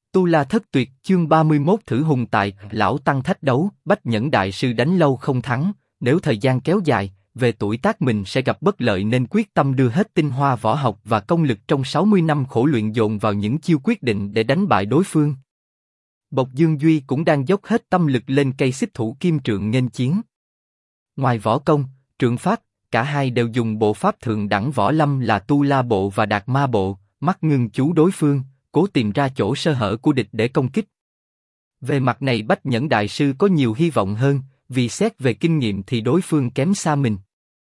Tu La Thất Tuyệt, chương 31 thử hùng tại, lão tăng thách đấu, Bách Nhẫn đại sư đánh lâu không thắng, nếu thời gian kéo dài, về tuổi tác mình sẽ gặp bất lợi nên quyết tâm đưa hết tinh hoa võ học và công lực trong 60 năm khổ luyện dồn vào những chiêu quyết định để đánh bại đối phương. Bộc Dương Duy cũng đang dốc hết tâm lực lên cây xích thủ kim trượng nghênh chiến. Ngoài võ công, trượng pháp, cả hai đều dùng bộ pháp thượng đẳng võ lâm là Tu La bộ và Đạt Ma bộ, mắt ngưng chú đối phương, cố tìm ra chỗ sơ hở của địch để công kích. Về mặt này Bách Nhẫn đại sư có nhiều hy vọng hơn, vì xét về kinh nghiệm thì đối phương kém xa mình.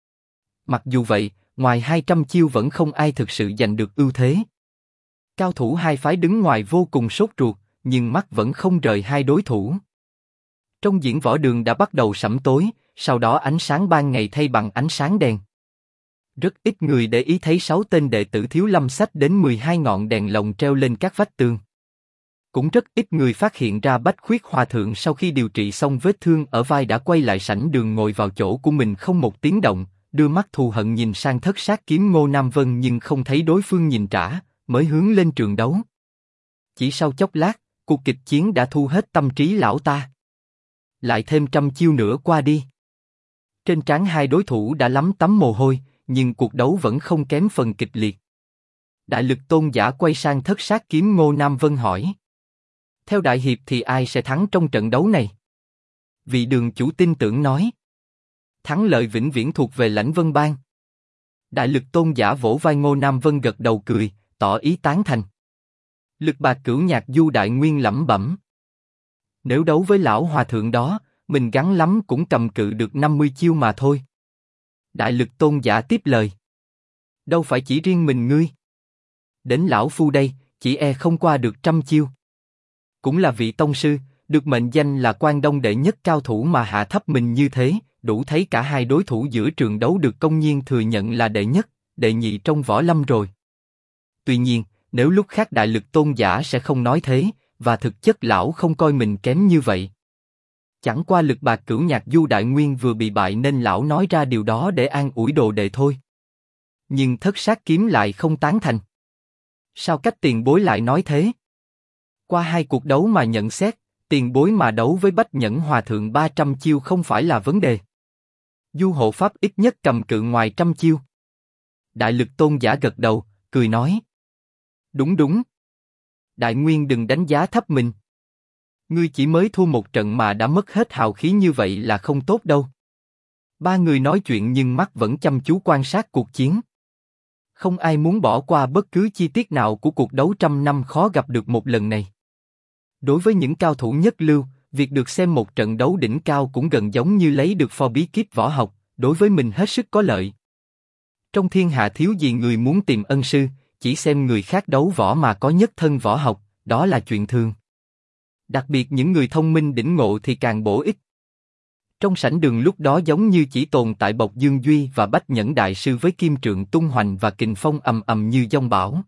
Mặc dù vậy, ngoài 200 chiêu vẫn không ai thực sự giành được ưu thế. Cao thủ hai phái đứng ngoài vô cùng sốt ruột, nhưng mắt vẫn không rời hai đối thủ. Trong diễn võ đường đã bắt đầu sẫm tối, sau đó ánh sáng ban ngày thay bằng ánh sáng đèn. Rất ít người để ý thấy 6 tên đệ tử Thiếu Lâm xách đến 12 ngọn đèn lồng treo lên các vách tường. Cũng rất ít người phát hiện ra Bách Khuyết Hòa Thượng sau khi điều trị xong vết thương ở vai đã quay lại sảnh đường ngồi vào chỗ của mình không một tiếng động, đưa mắt thù hận nhìn sang Thất Sát Kiếm Ngô Nam Vân nhưng không thấy đối phương nhìn trả, mới hướng lên trường đấu. Chỉ sau chốc lát, cuộc kịch chiến đã thu hết tâm trí lão ta. Lại thêm 100 chiêu nữa qua đi. Trên trán hai đối thủ đã lấm tấm mồ hôi, nhưng cuộc đấu vẫn không kém phần kịch liệt. Đại Lực Tôn giả quay sang Thất Sát Kiếm Ngô Nam Vân hỏi: theo đại hiệp thì ai sẽ thắng trong trận đấu này? Vị đường chủ tin tưởng nói: thắng lợi vĩnh viễn thuộc về Lãnh Vân Bang. Đại Lực Tôn giả vỗ vai Ngô Nam Vân gật đầu cười, tỏ ý tán thành. Lực Bạc Cửu Nhạc Du Đại Nguyên lẩm bẩm: nếu đấu với lão hòa thượng đó, mình gắng lắm cũng cầm cự được 50 chiêu mà thôi. Đại Lực Tôn giả tiếp lời: đâu phải chỉ riêng mình ngươi. Đến lão phu đây, chỉ e không qua được 100 chiêu. Cũng là vị tông sư, được mệnh danh là Quan Đông đệ nhất cao thủ mà hạ thấp mình như thế, đủ thấy cả hai đối thủ giữa trường đấu được công nhiên thừa nhận là đệ nhất, đệ nhị trong võ lâm rồi. Tuy nhiên, nếu lúc khác Đại Lực Tôn giả sẽ không nói thế, và thực chất lão không coi mình kém như vậy. Chẳng qua Lực Bạc Cửu Nhạc Du Đại Nguyên vừa bị bại nên lão nói ra điều đó để an ủi đồ đệ thôi. Nhưng Thất Sát Kiếm lại không tán thành. Sao cách tiền bối lại nói thế? Qua hai cuộc đấu mà nhận xét, tiền bối mà đấu với Bách Nhẫn Hòa Thượng 300 chiêu không phải là vấn đề. Du hộ pháp ít nhất cầm cự ngoài 100 chiêu. Đại Lực Tôn giả gật đầu, cười nói: đúng đúng. Đại Nguyên đừng đánh giá thấp mình. Ngươi chỉ mới thua một trận mà đã mất hết hào khí như vậy là không tốt đâu. Ba người nói chuyện nhưng mắt vẫn chăm chú quan sát cuộc chiến. Không ai muốn bỏ qua bất cứ chi tiết nào của cuộc đấu 100 năm khó gặp được một lần này. Đối với những cao thủ nhất lưu, việc được xem một trận đấu đỉnh cao cũng gần giống như lấy được phò bí kíp võ học, đối với mình hết sức có lợi. Trong thiên hạ thiếu gì người muốn tìm ân sư, chỉ xem người khác đấu võ mà có nhất thân võ học, đó là chuyện thường. Đặc biệt những người thông minh đỉnh ngộ thì càng bổ ích. Trong sảnh đường lúc đó giống như chỉ tồn tại Bộc Dương Duy và Bách Nhẫn đại sư với kim trượng tung hoành và kình phong ầm ầm như giông bão.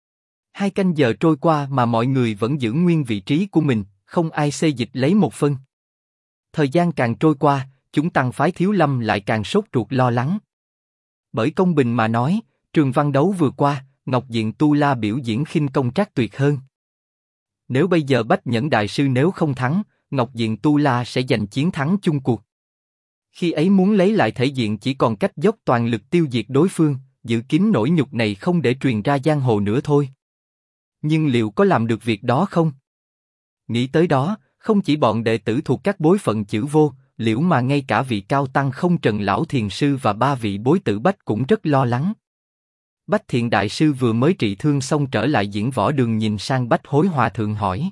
2 canh giờ trôi qua mà mọi người vẫn giữ nguyên vị trí của mình, không ai xê dịch lấy một phân. Thời gian càng trôi qua, chúng tăng phái Thiếu Lâm lại càng sốt ruột lo lắng. Bởi công bình mà nói, trường văn đấu vừa qua, Ngọc Diện Tu La biểu diễn khinh công trác tuyệt hơn. Nếu bây giờ Bách Nhẫn đại sư nếu không thắng, Ngọc Diện Tu La sẽ giành chiến thắng chung cuộc. Khi ấy muốn lấy lại thể diện chỉ còn cách dốc toàn lực tiêu diệt đối phương, giữ kín nỗi nhục này không để truyền ra giang hồ nữa thôi. Nhưng liệu có làm được việc đó không? Nghĩ tới đó, không chỉ bọn đệ tử thuộc các bối phận chữ Vô, Liễu mà ngay cả vị cao tăng Không Trần lão thiền sư và 3 vị bối tử Bách cũng rất lo lắng. Bách Thiện đại sư vừa mới trị thương xong trở lại diễn võ đường nhìn sang Bách Hối Hòa Thượng hỏi: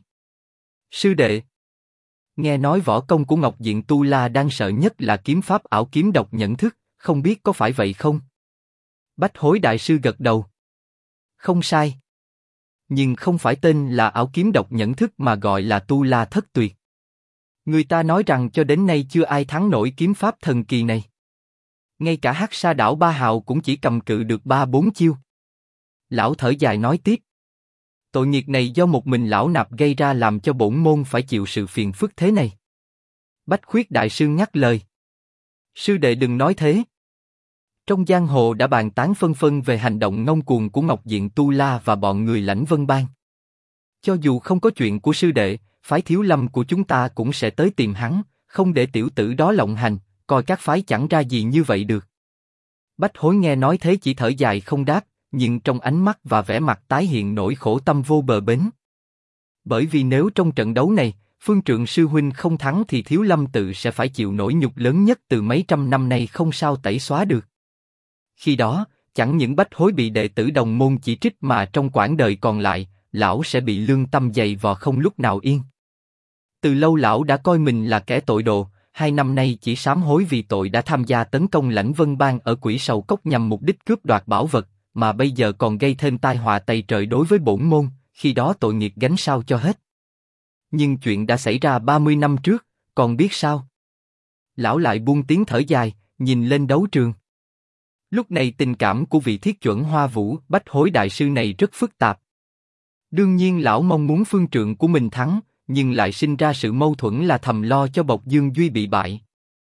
sư đệ, nghe nói võ công của Ngọc Diện Tu La đang sợ nhất là kiếm pháp ảo kiếm độc nhận thức, không biết có phải vậy không? Bách Hối đại sư gật đầu: không sai. Nhưng không phải tên là ảo kiếm độc nhận thức mà gọi là Tu La Thất Tuyệt. Người ta nói rằng cho đến nay chưa ai thắng nổi kiếm pháp thần kỳ này. Ngay cả Hắc Sa Đảo Ba Hào cũng chỉ cầm cự được 3-4 chiêu. Lão thở dài nói tiếp: tội nghiệp này do một mình lão nạp gây ra làm cho bổn môn phải chịu sự phiền phức thế này. Bách Khuyết đại sư nhắc lời: sư đệ đừng nói thế. Trong giang hồ đã bàn tán phân phân về hành động ngông cuồng của Ngọc Diện Tu La và bọn người Lãnh Vân Bang. Cho dù không có chuyện của sư đệ, phái Thiếu Lâm của chúng ta cũng sẽ tới tìm hắn, không để tiểu tử đó lộng hành, coi các phái chẳng ra gì như vậy được. Bách Hối nghe nói thế chỉ thở dài không đáp, nhưng trong ánh mắt và vẻ mặt tái hiện nỗi khổ tâm vô bờ bến. Bởi vì nếu trong trận đấu này, Phương Trượng sư huynh không thắng thì Thiếu Lâm tự sẽ phải chịu nỗi nhục lớn nhất từ mấy trăm năm nay không sao tẩy xóa được. Khi đó, chẳng những Bách Hối bị đệ tử đồng môn chỉ trích mà trong quãng đời còn lại, lão sẽ bị lương tâm dày vò không lúc nào yên. Từ lâu lão đã coi mình là kẻ tội đồ, 2 năm nay chỉ sám hối vì tội đã tham gia tấn công Lãnh Vân Bang ở Quỷ Sầu Cốc nhằm mục đích cướp đoạt bảo vật, mà bây giờ còn gây thêm tai họa tày trời đối với bổn môn, khi đó tội nghiệp gánh sao cho hết. Nhưng chuyện đã xảy ra 30 năm trước, còn biết sao? Lão lại buông tiếng thở dài, nhìn lên đấu trường. Lúc này tình cảm của vị thiết chuẩn Hoa Vũ Bách Hối đại sư này rất phức tạp. Đương nhiên lão mong muốn phương trượng của mình thắng, nhưng lại sinh ra sự mâu thuẫn là thầm lo cho Bộc Dương Duy bị bại.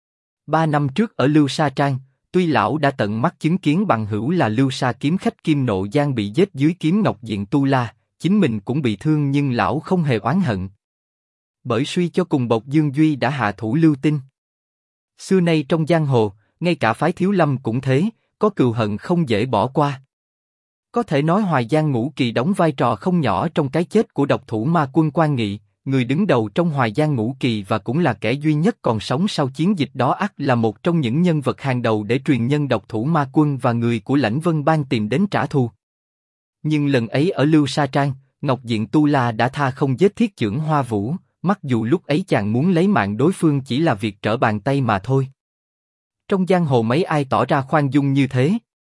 3 năm trước ở Lưu Sa Trang, tuy lão đã tận mắt chứng kiến bằng hữu là Lưu Sa kiếm khách Kim Nộ Giang bị giết dưới kiếm Ngọc Diện Tu La, chính mình cũng bị thương nhưng lão không hề oán hận. Bởi suy cho cùng Bộc Dương Duy đã hạ thủ lưu tinh. Xưa nay trong giang hồ, ngay cả phái Thiếu Lâm cũng thế, có cừu hận không dễ bỏ qua. Có thể nói Hoài Giang Ngũ Kỳ đóng vai trò không nhỏ trong cái chết của độc thủ ma quân Quan Nghị, người đứng đầu trong Hoài Giang Ngũ Kỳ và cũng là kẻ duy nhất còn sống sau chiến dịch đó, ắt là một trong những nhân vật hàng đầu để truyền nhân độc thủ ma quân và người của Lãnh Vân Bang tìm đến trả thù. Nhưng lần ấy ở Lưu Sa Trang, Ngọc Diện Tu La đã tha không giết thiết chưởng Hoa Vũ, mặc dù lúc ấy chàng muốn lấy mạng đối phương chỉ là việc trở bàn tay mà thôi. Trong giang hồ mấy ai tỏ ra khoan dung như thế.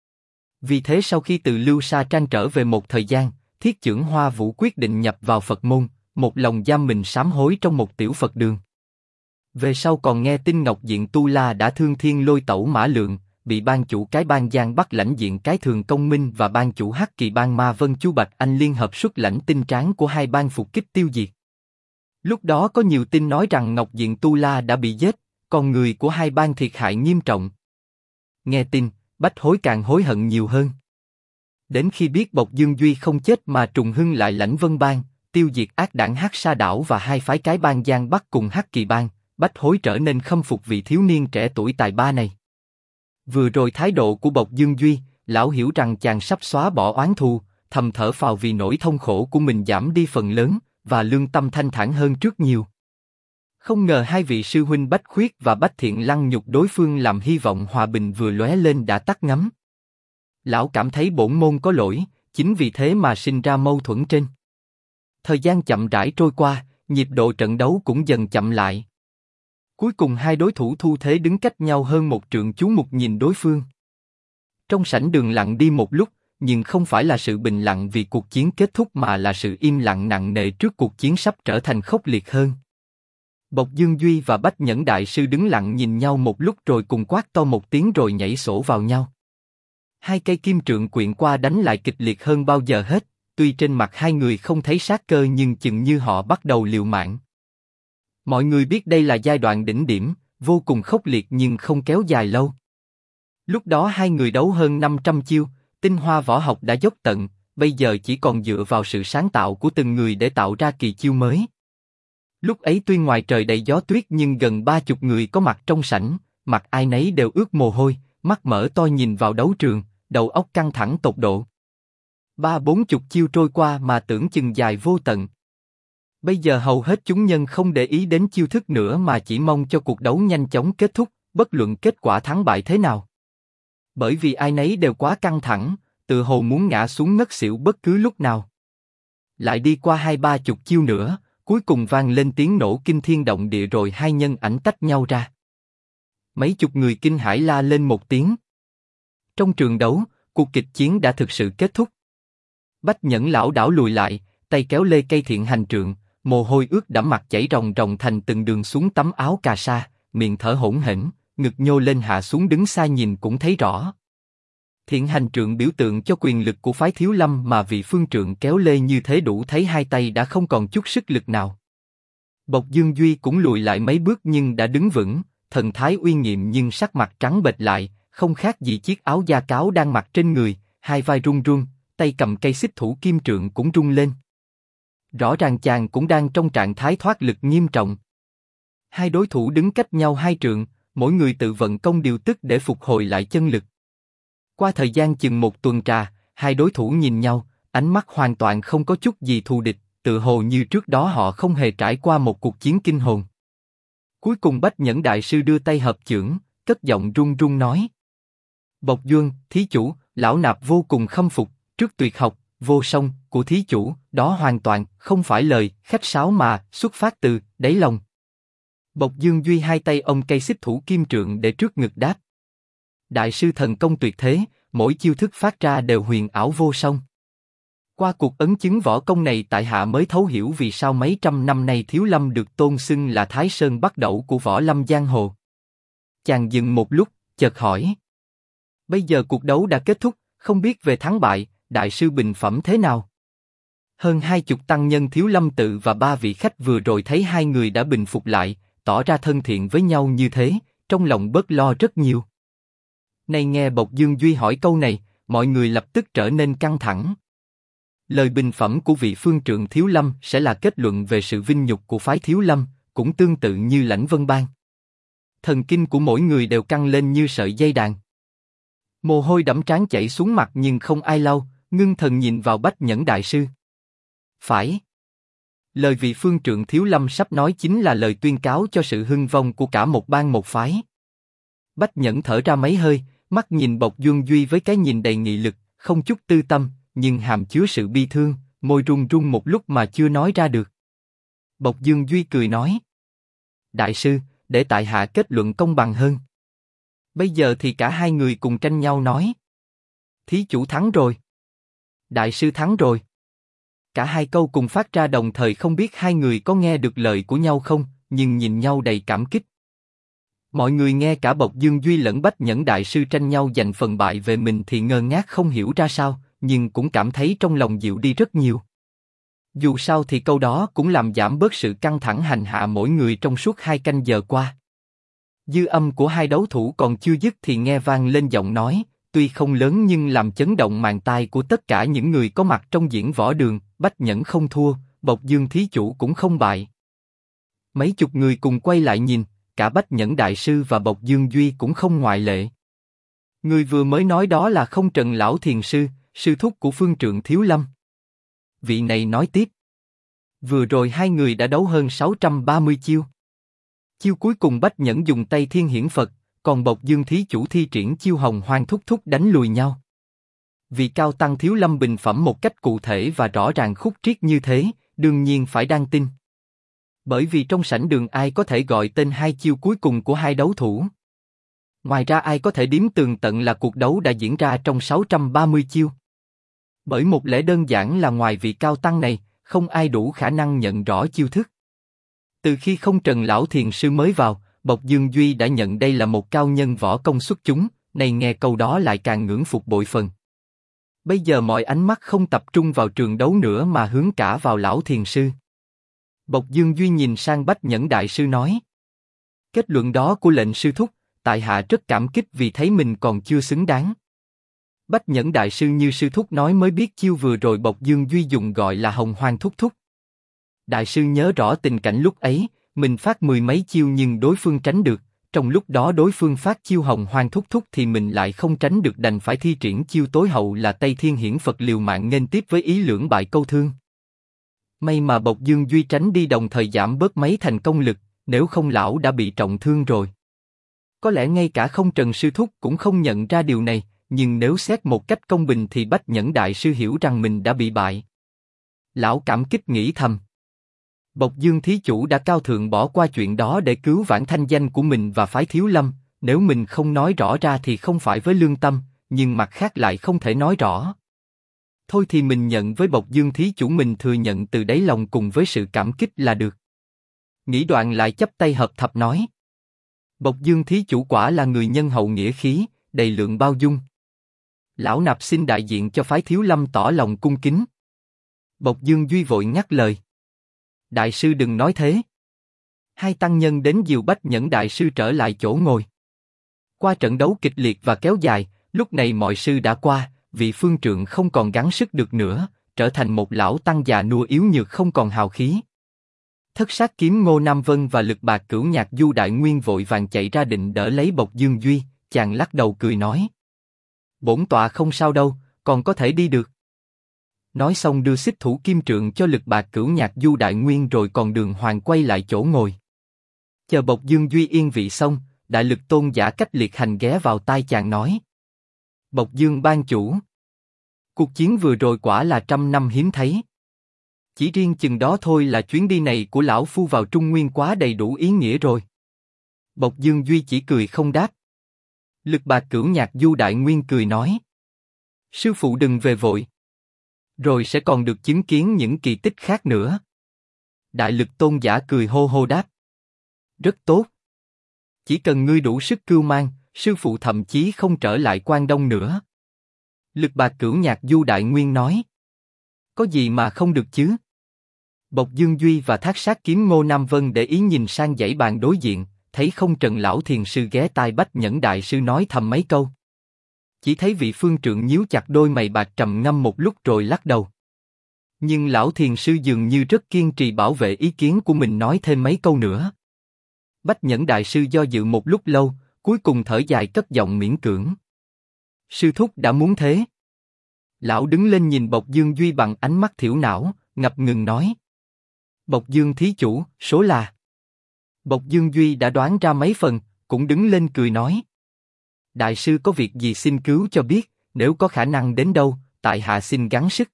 Vì thế sau khi từ Lưu Sa Trang trở về một thời gian, thiết chưởng Hoa Vũ quyết định nhập vào Phật môn, một lòng giam mình sám hối trong một tiểu Phật đường. Về sau còn nghe tin Ngọc Diện Tu La đã thương thiên lôi tẩu Mã Lượng, bị ban chủ cái bang Giang Bắc lãnh diện cái Thường Công Minh và ban chủ Hắc Kỳ bang Ma Vân Chu Bạch Anh liên hợp xuất lãnh tinh tráng của hai bang phục kích tiêu diệt. Lúc đó có nhiều tin nói rằng Ngọc Diện Tu La đã bị giết, còn người của hai bang thiệt hại nghiêm trọng. Nghe tin, Bách Hối càng hối hận nhiều hơn. Đến khi biết Bộc Dương Duy không chết mà trùng hưng lại Lãnh Vân Bang, tiêu diệt ác đảng Hắc Sa Đảo và hai phái cái bang Giang Bắc cùng Hắc Kỳ bang, Bách Hối trở nên khâm phục vị thiếu niên trẻ tuổi tài ba này. Vừa rồi thái độ của Bộc Dương Duy, lão hiểu rằng chàng sắp xóa bỏ oán thù, thầm thở phào vì nỗi thông khổ của mình giảm đi phần lớn, và lương tâm thanh thản hơn trước nhiều. Không ngờ hai vị sư huynh Bách Khuyết và Bách Thiện lăng nhục đối phương làm hy vọng hòa bình vừa lóe lên đã tắt ngấm. Lão cảm thấy bổn môn có lỗi, chính vì thế mà sinh ra mâu thuẫn trên. Thời gian chậm rãi trôi qua, nhịp độ trận đấu cũng dần chậm lại. Cuối cùng hai đối thủ thu thế đứng cách nhau hơn một trượng, chú mục nhìn đối phương. Trong sảnh đường lặng đi một lúc, nhưng không phải là sự bình lặng vì cuộc chiến kết thúc mà là sự im lặng nặng nề trước cuộc chiến sắp trở thành khốc liệt hơn. Bộc Dương Duy và Bách Nhẫn đại sư đứng lặng nhìn nhau một lúc rồi cùng quát to một tiếng rồi nhảy sổ vào nhau. Hai cây kim trượng quyện qua đánh lại kịch liệt hơn bao giờ hết, tuy trên mặt hai người không thấy sát cơ nhưng chừng như họ bắt đầu liều mạng. Mọi người biết đây là giai đoạn đỉnh điểm, vô cùng khốc liệt nhưng không kéo dài lâu. Lúc đó hai người đấu hơn 500 chiêu, tinh hoa võ học đã dốc tận, bây giờ chỉ còn dựa vào sự sáng tạo của từng người để tạo ra kỳ chiêu mới. Lúc ấy tuy ngoài trời đầy gió tuyết nhưng gần 30 người có mặt trong sảnh, mặt ai nấy đều ướt mồ hôi, mắt mở to nhìn vào đấu trường, đầu óc căng thẳng tột độ. 30-40 chiêu trôi qua mà tưởng chừng dài vô tận. Bây giờ hầu hết chúng nhân không để ý đến chiêu thức nữa mà chỉ mong cho cuộc đấu nhanh chóng kết thúc, bất luận kết quả thắng bại thế nào. Bởi vì ai nấy đều quá căng thẳng, tự hồ muốn ngã xuống ngất xỉu bất cứ lúc nào. Lại đi qua 20-30 chiêu nữa, cuối cùng vang lên tiếng nổ kinh thiên động địa rồi hai nhân ảnh tách nhau ra. Mấy chục người kinh hãi la lên một tiếng. Trong trường đấu, cuộc kịch chiến đã thực sự kết thúc. Bách Nhẫn lão đảo lùi lại, tay kéo lê cây thiện hành trượng, mồ hôi ướt đẫm mặt chảy ròng ròng thành từng đường xuống tấm áo cà sa, miệng thở hổn hển, ngực nhô lên hạ xuống, đứng xa nhìn cũng thấy rõ. Thiện hành trượng biểu tượng cho quyền lực của phái Thiếu Lâm mà vị phương trượng kéo lê như thế đủ thấy hai tay đã không còn chút sức lực nào. Bộc Dương Duy cũng lùi lại mấy bước nhưng đã đứng vững, thần thái uy nghiêm nhưng sắc mặt trắng bệch lại, không khác gì chiếc áo da cáo đang mặc trên người, hai vai run run, tay cầm cây xích thủ kim trượng cũng rung lên. Rõ ràng chàng cũng đang trong trạng thái thoát lực nghiêm trọng. Hai đối thủ đứng cách nhau 2 trượng, mỗi người tự vận công điều tức để phục hồi lại chân lực. Qua thời gian chừng 1 tuần trà, hai đối thủ nhìn nhau, ánh mắt hoàn toàn không có chút gì thù địch, tự hồ như trước đó họ không hề trải qua một cuộc chiến kinh hồn. Cuối cùng Bách Nhẫn Đại Sư đưa tay hợp chưởng, cất giọng run run nói: Bộc Dương, thí chủ, lão nạp vô cùng khâm phục, trước tuyệt học, vô song của thí chủ, đó hoàn toàn không phải lời khách sáo mà xuất phát từ đáy lòng. Bộc Dương duy hai tay ông cây xích thủ kim trượng để trước ngực đáp: Đại sư thần công tuyệt thế, mỗi chiêu thức phát ra đều huyền ảo vô song. Qua cuộc ấn chứng võ công này, tại hạ mới thấu hiểu vì sao mấy trăm năm nay Thiếu Lâm được tôn xưng là Thái Sơn Bắt Đẩu của võ lâm giang hồ. Chàng dừng một lúc, chợt hỏi: Bây giờ cuộc đấu đã kết thúc, không biết về thắng bại, đại sư bình phẩm thế nào? Hơn 20 tăng nhân Thiếu Lâm tự và 3 vị khách vừa rồi thấy hai người đã bình phục lại, tỏ ra thân thiện với nhau như thế, trong lòng bớt lo rất nhiều. Nay nghe Bộc Dương Duy hỏi câu này, mọi người lập tức trở nên căng thẳng. Lời bình phẩm của vị phương trượng Thiếu Lâm sẽ là kết luận về sự vinh nhục của phái Thiếu Lâm, cũng tương tự như Lãnh Vân Bang. Thần kinh của mỗi người đều căng lên như sợi dây đàn. Mồ hôi đẫm trán chảy xuống mặt nhưng không ai lau, ngưng thần nhìn vào Bách Nhẫn Đại Sư. Phải. Lời vị phương trượng Thiếu Lâm sắp nói chính là lời tuyên cáo cho sự hưng vong của cả một bang một phái. Bách Nhẫn thở ra mấy hơi, mắt nhìn Bộc Dương Duy với cái nhìn đầy nghị lực, không chút tư tâm, nhưng hàm chứa sự bi thương, môi run run một lúc mà chưa nói ra được. Bộc Dương Duy cười nói: Đại sư, để tại hạ kết luận công bằng hơn. Bây giờ thì cả hai người cùng tranh nhau nói: Thí chủ thắng rồi. Đại sư thắng rồi. Cả hai câu cùng phát ra đồng thời, không biết hai người có nghe được lời của nhau không, nhưng nhìn nhau đầy cảm kích. Mọi người nghe cả Bộc Dương Duy lẫn Bách Nhẫn Đại Sư tranh nhau giành phần bại về mình thì ngơ ngác không hiểu ra sao, nhưng cũng cảm thấy trong lòng dịu đi rất nhiều. Dù sao thì câu đó cũng làm giảm bớt sự căng thẳng hành hạ mỗi người trong suốt 2 canh giờ qua. Dư âm của hai đấu thủ còn chưa dứt thì nghe vang lên giọng nói, tuy không lớn nhưng làm chấn động màng tai của tất cả những người có mặt trong diễn võ đường: Bách Nhẫn không thua, Bộc Dương thí chủ cũng không bại. Mấy chục người cùng quay lại nhìn, cả Bách Nhẫn Đại Sư và Bộc Dương Duy cũng không ngoại lệ. Người vừa mới nói đó là Không Trần Lão Thiền Sư, sư thúc của phương trượng Thiếu Lâm. Vị này nói tiếp: Vừa rồi hai người đã đấu hơn 630 chiêu. Chiêu cuối cùng Bách Nhẫn dùng tay Thiên Hiển Phật, còn Bộc Dương thí chủ thi triển chiêu Hồng Hoang Thúc Thúc đánh lùi nhau. Vị cao tăng Thiếu Lâm bình phẩm một cách cụ thể và rõ ràng khúc triết như thế, đương nhiên phải đáng tin. Bởi vì trong sảnh đường ai có thể gọi tên hai chiêu cuối cùng của hai đấu thủ? Ngoài ra ai có thể điếm tường tận là cuộc đấu đã diễn ra trong 630 chiêu? Bởi một lẽ đơn giản là ngoài vị cao tăng này, không ai đủ khả năng nhận rõ chiêu thức. Từ khi Không Trần Lão Thiền Sư mới vào, Bộc Dương Duy đã nhận đây là một cao nhân võ công xuất chúng, này nghe câu đó lại càng ngưỡng phục bội phần. Bây giờ mọi ánh mắt không tập trung vào trường đấu nữa mà hướng cả vào Lão Thiền Sư. Bộc Dương Duy nhìn sang Bách Nhẫn Đại Sư nói: Kết luận đó của lệnh sư thúc, tại hạ rất cảm kích vì thấy mình còn chưa xứng đáng. Bách Nhẫn Đại Sư như sư thúc nói mới biết chiêu vừa rồi Bộc Dương Duy dùng gọi là Hồng Hoang Thúc Thúc. Đại sư nhớ rõ tình cảnh lúc ấy, mình phát 10 mấy chiêu nhưng đối phương tránh được, trong lúc đó đối phương phát chiêu Hồng Hoang Thúc Thúc thì mình lại không tránh được, đành phải thi triển chiêu tối hậu là Tây Thiên Hiển Phật liều mạng nghênh tiếp với ý lưỡng bại câu thương. May mà Bộc Dương Duy tránh đi đồng thời giảm bớt mấy thành công lực, nếu không lão đã bị trọng thương rồi. Có lẽ ngay cả Không Trần sư thúc cũng không nhận ra điều này, nhưng nếu xét một cách công bình thì Bách Nhẫn Đại Sư hiểu rằng mình đã bị bại. Lão cảm kích nghĩ thầm: Bộc Dương thí chủ đã cao thượng bỏ qua chuyện đó để cứu vãn thanh danh của mình và phái Thiếu Lâm, nếu mình không nói rõ ra thì không phải với lương tâm, nhưng mặt khác lại không thể nói rõ. Thôi thì mình nhận với Bộc Dương thí chủ, mình thừa nhận từ đáy lòng cùng với sự cảm kích là được. Nghĩ đoạn lại chắp tay hợp thập nói: Bộc Dương thí chủ quả là người nhân hậu nghĩa khí, đầy lượng bao dung. Lão nạp xin đại diện cho phái Thiếu Lâm tỏ lòng cung kính. Bộc Dương Duy vội ngắt lời: Đại sư đừng nói thế. Hai tăng nhân đến dìu Bách Nhẫn Đại Sư trở lại chỗ ngồi. Qua trận đấu kịch liệt và kéo dài, lúc này mọi sư đã qua, vị phương trượng không còn gắng sức được nữa, trở thành một lão tăng già nua yếu nhược không còn hào khí. Thất sát kiếm Ngô Nam Vân và Lực Bạc Cửu Nhạc Du Đại Nguyên vội vàng chạy ra định đỡ lấy Bộc Dương Duy, chàng lắc đầu cười nói: bổn tọa không sao đâu, còn có thể đi được. Nói xong đưa xích thủ kim trượng cho Lực Bạc Cửu Nhạc Du Đại Nguyên rồi còn đường hoàng quay lại chỗ ngồi. Chờ Bộc Dương Duy yên vị xong, Đại Lực Tôn giả Cách Liệt Hành ghé vào tai chàng nói: Bộc Dương ban chủ, cuộc chiến vừa rồi quả là trăm năm hiếm thấy. Chỉ riêng chừng đó thôi là chuyến đi này của lão phu vào Trung Nguyên quá đầy đủ ý nghĩa rồi. Bộc Dương Duy chỉ cười không đáp. Lực Bạc Cửu Nhạc Du Đại Nguyên cười nói: sư phụ đừng về vội, rồi sẽ còn được chứng kiến những kỳ tích khác nữa. Đại Lực Tôn giả cười hô hô đáp: rất tốt. Chỉ cần ngươi đủ sức cưu mang, sư phụ thậm chí không trở lại Quan Đông nữa. Lực Bạc Cửu Nhạc Du Đại Nguyên nói: có gì mà không được chứ? Bộc Dương Duy và Thác Sát Kiếm Ngô Nam Vân để ý nhìn sang dãy bàn đối diện, thấy không Trần lão thiền sư ghé tai Bách Nhẫn đại sư nói thầm mấy câu. Chỉ thấy vị phương trượng nhíu chặt đôi mày bạc trầm ngâm một lúc rồi lắc đầu. Nhưng lão thiền sư dường như rất kiên trì bảo vệ ý kiến của mình, nói thêm mấy câu nữa. Bách Nhẫn đại sư do dự một lúc lâu, cuối cùng thở dài cất giọng miễn cưỡng: sư thúc đã muốn thế. Lão đứng lên nhìn Bộc Dương Duy bằng ánh mắt thiểu não, ngập ngừng nói: Bộc Dương thí chủ, số là. Bộc Dương Duy đã đoán ra mấy phần, cũng đứng lên cười nói: đại sư có việc gì xin cứu cho biết, nếu có khả năng đến đâu, tại hạ xin gắng sức.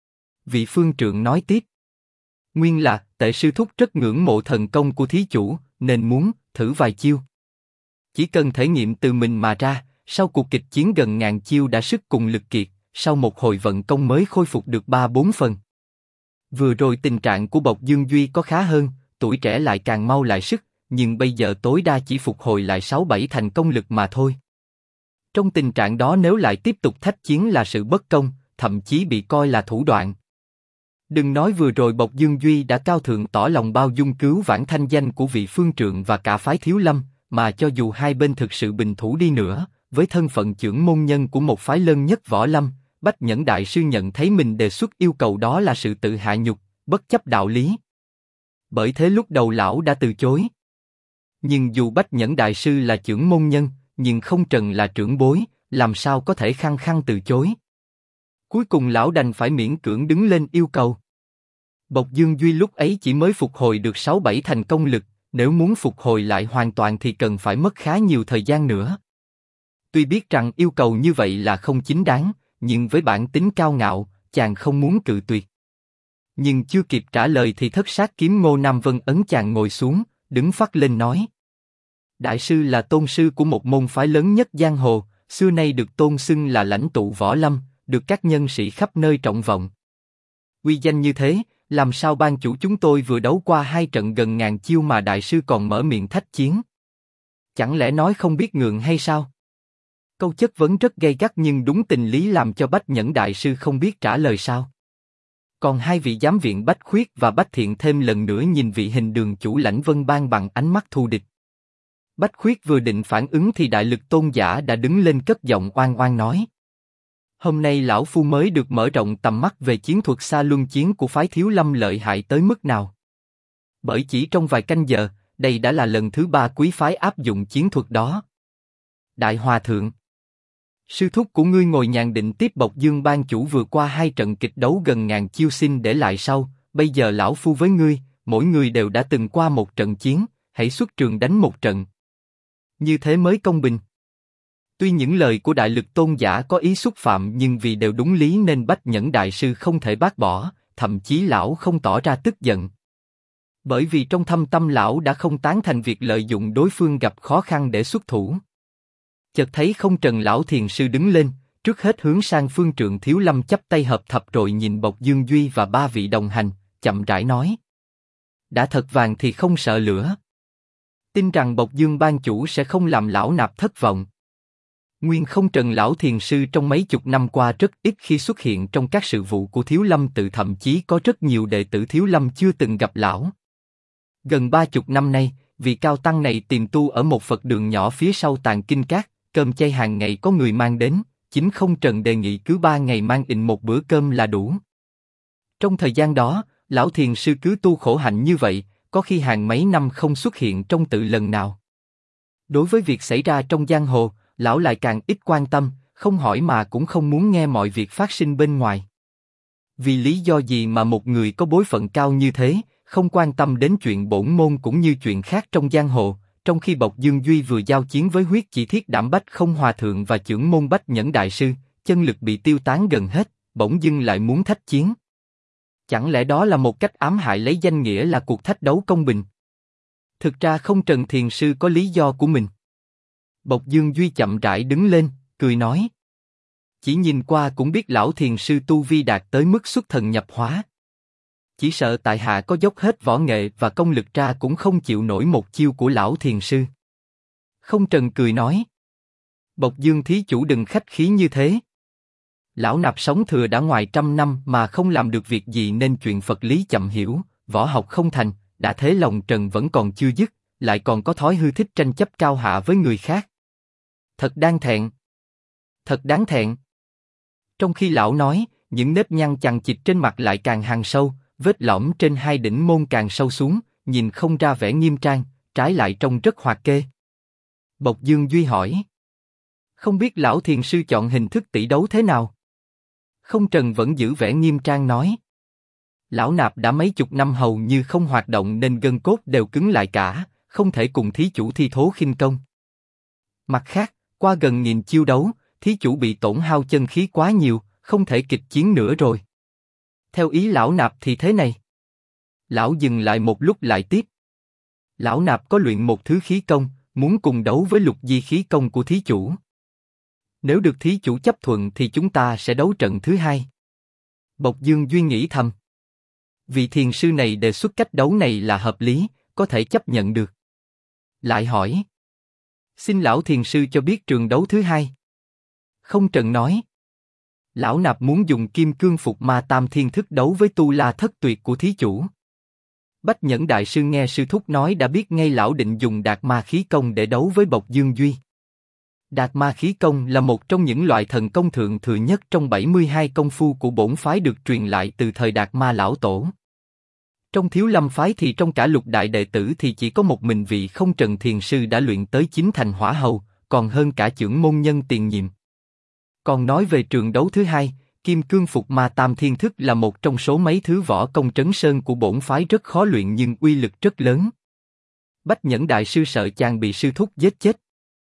Vị phương trượng nói tiếp: nguyên là Tệ sư thúc rất ngưỡng mộ thần công của thí chủ, nên muốn thử vài chiêu. Chỉ cần thể nghiệm từ mình mà ra, sau cuộc kịch chiến gần ngàn chiêu đã sức cùng lực kiệt, sau một hồi vận công mới khôi phục được 3-4 phần. Vừa rồi tình trạng của Bộc Dương Duy có khá hơn, tuổi trẻ lại càng mau lại sức, nhưng bây giờ tối đa chỉ phục hồi lại 6-7 thành công lực mà thôi. Trong tình trạng đó nếu lại tiếp tục thách chiến là sự bất công, thậm chí bị coi là thủ đoạn. Đừng nói vừa rồi Bộc Dương Duy đã cao thượng tỏ lòng bao dung cứu vãn thanh danh của vị phương trượng và cả phái Thiếu Lâm, mà cho dù hai bên thực sự bình thủ đi nữa, với thân phận trưởng môn nhân của một phái lớn nhất võ lâm, Bách Nhẫn đại sư nhận thấy mình đề xuất yêu cầu đó là sự tự hạ nhục, bất chấp đạo lý. Bởi thế lúc đầu lão đã từ chối. Nhưng dù Bách Nhẫn đại sư là trưởng môn nhân, nhưng không Trần là trưởng bối, làm sao có thể khăng khăng từ chối. Cuối cùng lão đành phải miễn cưỡng đứng lên yêu cầu. Bộc Dương Duy lúc ấy chỉ mới phục hồi được 6-7 thành công lực, nếu muốn phục hồi lại hoàn toàn thì cần phải mất khá nhiều thời gian nữa. Tuy biết rằng yêu cầu như vậy là không chính đáng, nhưng với bản tính cao ngạo, chàng không muốn cự tuyệt. Nhưng chưa kịp trả lời thì Thất Sát Kiếm Ngô Nam Vân ấn chàng ngồi xuống, đứng phắt lên nói: đại sư là tôn sư của một môn phái lớn nhất giang hồ, xưa nay được tôn xưng là lãnh tụ võ lâm, được các nhân sĩ khắp nơi trọng vọng. Uy danh như thế, làm sao ban chủ chúng tôi vừa đấu qua 2 trận gần ngàn chiêu mà đại sư còn mở miệng thách chiến? Chẳng lẽ nói không biết ngượng hay sao? Câu chất vấn rất gay gắt nhưng đúng tình lý làm cho Bách Nhẫn đại sư không biết trả lời sao. Còn hai vị giám viện Bách Khuyết và Bách Thiện thêm lần nữa nhìn vị Hình Đường chủ Lãnh Vân Bang bằng ánh mắt thù địch. Bách Khuyết vừa định phản ứng thì Đại Lực Tôn giả đã đứng lên cất giọng oan oan nói: hôm nay lão phu mới được mở rộng tầm mắt về chiến thuật xa luân chiến của phái Thiếu Lâm lợi hại tới mức nào. Bởi chỉ trong vài canh giờ, đây đã là lần thứ 3 quý phái áp dụng chiến thuật đó. Đại Hòa Thượng, sư thúc của ngươi ngồi nhàn định tiếp Bộc Dương ban chủ vừa qua 2 trận kịch đấu gần ngàn chiêu xin để lại sau, bây giờ lão phu với ngươi, mỗi người đều đã từng qua một trận chiến, hãy xuất trường đánh một trận. Như thế mới công bình. Tuy những lời của Đại Lực Tôn giả có ý xúc phạm nhưng vì đều đúng lý nên Bách Nhẫn đại sư không thể bác bỏ, thậm chí lão không tỏ ra tức giận. Bởi vì trong thâm tâm lão đã không tán thành việc lợi dụng đối phương gặp khó khăn để xuất thủ. Chợt thấy không Trần lão thiền sư đứng lên, trước hết hướng sang phương trượng Thiếu Lâm chắp tay hợp thập rồi nhìn Bộc Dương Duy và 3 vị đồng hành, chậm rãi nói: đã thật vàng thì không sợ lửa. Tin rằng Bộc Dương ban chủ sẽ không làm lão nạp thất vọng. Nguyên không Trần lão thiền sư trong mấy chục năm qua rất ít khi xuất hiện trong các sự vụ của Thiếu Lâm tự, thậm chí có rất nhiều đệ tử Thiếu Lâm chưa từng gặp lão. Gần 30 năm nay, vị cao tăng này tiềm tu ở một Phật đường nhỏ phía sau Tàng Kinh Các, cơm chay hàng ngày có người mang đến, chính không Trần đề nghị cứ 3 ngày mang ịnh một bữa cơm là đủ. Trong thời gian đó, lão thiền sư cứ tu khổ hạnh như vậy, có khi hàng mấy năm không xuất hiện trong tự lần nào. Đối với việc xảy ra trong giang hồ, lão lại càng ít quan tâm, không hỏi mà cũng không muốn nghe mọi việc phát sinh bên ngoài. Vì lý do gì mà một người có bối phận cao như thế, không quan tâm đến chuyện bổn môn cũng như chuyện khác trong giang hồ, trong khi Bộc Dương Duy vừa giao chiến với huyết chỉ thiết đảm Bách Không Hòa Thượng và chưởng môn Bách Nhẫn Đại Sư, chân lực bị tiêu tán gần hết, bỗng dưng lại muốn thách chiến. Chẳng lẽ đó là một cách ám hại lấy danh nghĩa là cuộc thách đấu công bình? Thực ra không, Trần Thiền Sư có lý do của mình. Bộc Dương Duy chậm rãi đứng lên, cười nói. Chỉ nhìn qua cũng biết lão thiền sư tu vi đạt tới mức xuất thần nhập hóa. Chỉ sợ tại hạ có dốc hết võ nghệ và công lực ra cũng không chịu nổi một chiêu của lão thiền sư. Không, Trần cười nói. Bộc Dương thí chủ đừng khách khí như thế. Lão nạp sống thừa đã ngoài 100 năm mà không làm được việc gì nên chuyện Phật lý chậm hiểu, võ học không thành, đã thế lòng Trần vẫn còn chưa dứt, lại còn có thói hư thích tranh chấp cao hạ với người khác. Thật đáng thẹn. Thật đáng thẹn. Trong khi lão nói, những nếp nhăn chằng chịt trên mặt lại càng hằn sâu, vết lõm trên hai đỉnh môn càng sâu xuống, nhìn không ra vẻ nghiêm trang, trái lại trông rất hoạt kê. Bộc Dương Duy hỏi. Không biết lão thiền sư chọn hình thức tỷ đấu thế nào? Không, Trần vẫn giữ vẻ nghiêm trang nói. Lão nạp đã mấy chục năm hầu như không hoạt động nên gân cốt đều cứng lại cả, không thể cùng thí chủ thi thố khinh công. Mặt khác, qua gần nghìn chiêu đấu, thí chủ bị tổn hao chân khí quá nhiều, không thể kịch chiến nữa rồi. Theo ý lão nạp thì thế này. Lão dừng lại một lúc lại tiếp. Lão nạp có luyện một thứ khí công, muốn cùng đấu với lục di khí công của thí chủ. Nếu được thí chủ chấp thuận thì chúng ta sẽ đấu trận thứ hai. Bộc Dương Duy nghĩ thầm. Vị thiền sư này đề xuất cách đấu này là hợp lý, có thể chấp nhận được. Lại hỏi. Xin lão thiền sư cho biết trường đấu thứ hai. Không, Trần nói. Lão nạp muốn dùng kim cương phục ma tam thiên thức đấu với tu la thất tuyệt của thí chủ. Bách Nhẫn Đại Sư nghe sư thúc nói đã biết ngay lão định dùng đạt ma khí công để đấu với Bộc Dương Duy. Đạt ma khí công là một trong những loại thần công thượng thừa nhất trong 72 công phu của bổn phái được truyền lại từ thời Đạt Ma lão tổ. Trong Thiếu Lâm phái thì trong cả lục đại đệ tử thì chỉ có một mình vị Không Trần thiền sư đã luyện tới 9 thành hỏa hầu, còn hơn cả chưởng môn nhân tiền nhiệm. Còn nói về trường đấu thứ hai, kim cương phục ma tam thiên thức là một trong số mấy thứ võ công trấn sơn của bổn phái rất khó luyện nhưng uy lực rất lớn. Bách Nhẫn Đại Sư sợ chàng bị sư thúc giết chết.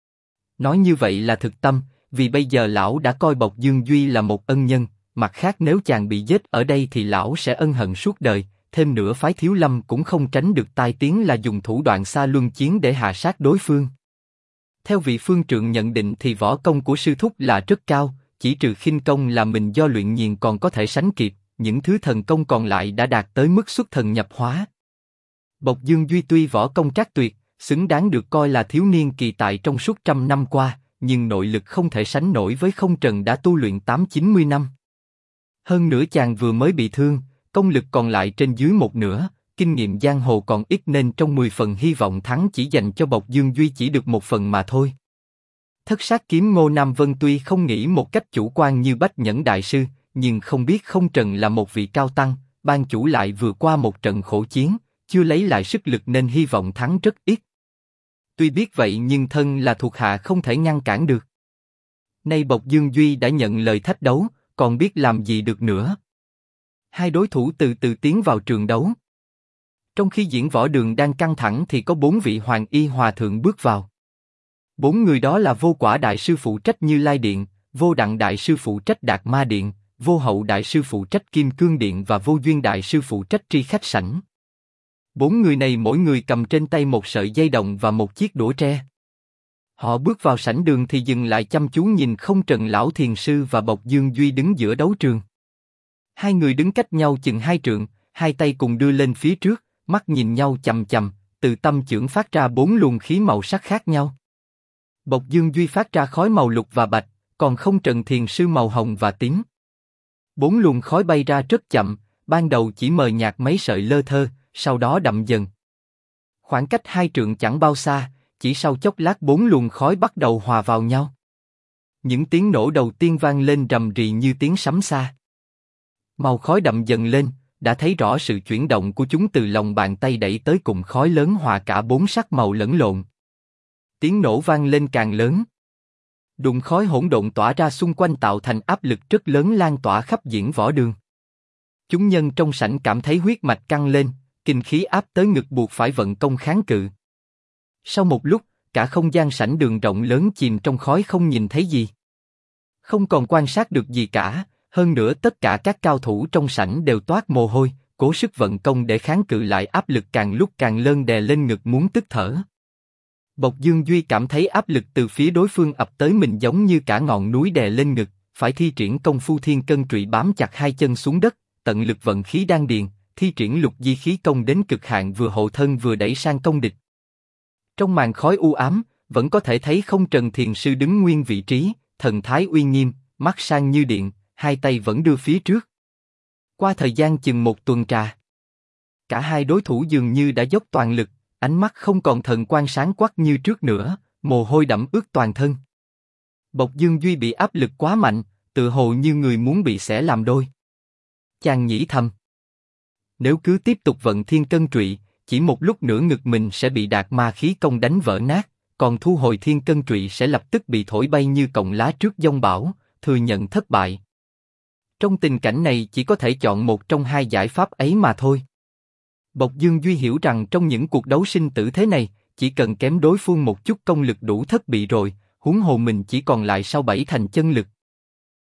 Nói như vậy là thực tâm, vì bây giờ lão đã coi Bộc Dương Duy là một ân nhân, mặt khác nếu chàng bị giết ở đây thì lão sẽ ân hận suốt đời, thêm nữa phái Thiếu Lâm cũng không tránh được tai tiếng là dùng thủ đoạn xa luân chiến để hạ sát đối phương. Theo vị phương trượng nhận định thì võ công của sư thúc là rất cao, chỉ trừ khinh công là mình do luyện nhiều còn có thể sánh kịp, những thứ thần công còn lại đã đạt tới mức xuất thần nhập hóa. Bộc Dương Duy tuy võ công trác tuyệt, xứng đáng được coi là thiếu niên kỳ tài trong suốt 100 năm qua, nhưng nội lực không thể sánh nổi với Không Trần đã tu luyện 8-90 năm. Hơn nữa chàng vừa mới bị thương, công lực còn lại trên dưới một nửa, kinh nghiệm giang hồ còn ít nên trong 10 phần hy vọng thắng chỉ dành cho Bộc Dương Duy chỉ được 1 phần mà thôi. Thất sát kiếm Ngô Nam Vân tuy không nghĩ một cách chủ quan như Bách Nhẫn Đại Sư, nhưng không biết Không Trần là một vị cao tăng, ban chủ lại vừa qua một trận khổ chiến, chưa lấy lại sức lực nên hy vọng thắng rất ít. Tuy biết vậy nhưng thân là thuộc hạ không thể ngăn cản được. Nay Bộc Dương Duy đã nhận lời thách đấu, còn biết làm gì được nữa. Hai đối thủ từ từ tiến vào trường đấu. Trong khi diễn võ đường đang căng thẳng thì có 4 vị Hoàng Y Hòa Thượng bước vào. 4 người đó là Vô Quả Đại Sư phụ trách Như Lai Điện, Vô Đặng Đại Sư phụ trách Đạt Ma Điện, Vô Hậu Đại Sư phụ trách Kim Cương Điện và Vô Duyên Đại Sư phụ trách Tri Khách Sảnh. 4 người này mỗi người cầm trên tay một sợi dây đồng và một chiếc đũa tre. Họ bước vào sảnh đường thì dừng lại chăm chú nhìn Không Trần lão thiền sư và Bộc Dương Duy đứng giữa đấu trường. Hai người đứng cách nhau chừng 2 trượng, hai tay cùng đưa lên phía trước, mắt nhìn nhau chằm chằm, từ tâm chưởng phát ra 4 luồng khí màu sắc khác nhau. Bộc Dương Duy phát ra khói màu lục và bạch, còn Không Trần thiền sư màu hồng và tím. 4 luồng khói bay ra rất chậm, ban đầu chỉ mờ nhạt mấy sợi lơ thơ, sau đó đậm dần. Khoảng cách 2 trượng chẳng bao xa, chỉ sau chốc lát 4 luồng khói bắt đầu hòa vào nhau. Những tiếng nổ đầu tiên vang lên rầm rì như tiếng sấm xa. Màu khói đậm dần lên, đã thấy rõ sự chuyển động của chúng từ lòng bàn tay đẩy tới cùng khói lớn hòa cả bốn sắc màu lẫn lộn. Tiếng nổ vang lên càng lớn. Đụng khói hỗn độn tỏa ra xung quanh tạo thành áp lực rất lớn lan tỏa khắp diễn võ đường. Chúng nhân trong sảnh cảm thấy huyết mạch căng lên, kinh khí áp tới ngực buộc phải vận công kháng cự. Sau một lúc, cả không gian sảnh đường rộng lớn chìm trong khói không nhìn thấy gì. Không còn quan sát được gì cả, hơn nữa tất cả các cao thủ trong sảnh đều toát mồ hôi, cố sức vận công để kháng cự lại áp lực càng lúc càng lớn đè lên ngực muốn tức thở. Bộc Dương Duy cảm thấy áp lực từ phía đối phương ập tới mình giống như cả ngọn núi đè lên ngực, phải thi triển công phu thiên cân trụy bám chặt hai chân xuống đất, tận lực vận khí đan điền, thi triển lục di khí công đến cực hạn vừa hộ thân vừa đẩy sang công địch. Trong màn khói u ám, vẫn có thể thấy Không Trần Thiền Sư đứng nguyên vị trí, thần thái uy nghiêm, mắt sang như điện, hai tay vẫn đưa phía trước. Qua thời gian chừng một tuần trà, cả hai đối thủ dường như đã dốc toàn lực, ánh mắt không còn thần quang sáng quắc như trước nữa, mồ hôi đẫm ướt toàn thân. Bộc Dương Duy bị áp lực quá mạnh, tự hồ như người muốn bị xẻ làm đôi. Chàng nghĩ thầm, nếu cứ tiếp tục vận thiên cân trụy, chỉ một lúc nữa ngực mình sẽ bị Đạt Ma khí công đánh vỡ nát, còn thu hồi thiên cân trụy sẽ lập tức bị thổi bay như cọng lá trước giông bão, thừa nhận thất bại. Trong tình cảnh này chỉ có thể chọn một trong hai giải pháp ấy mà thôi. Bộc Dương Duy hiểu rằng trong những cuộc đấu sinh tử thế này, chỉ cần kém đối phương một chút công lực đủ thất bại rồi, huống hồ mình chỉ còn lại sau 7 thành chân lực,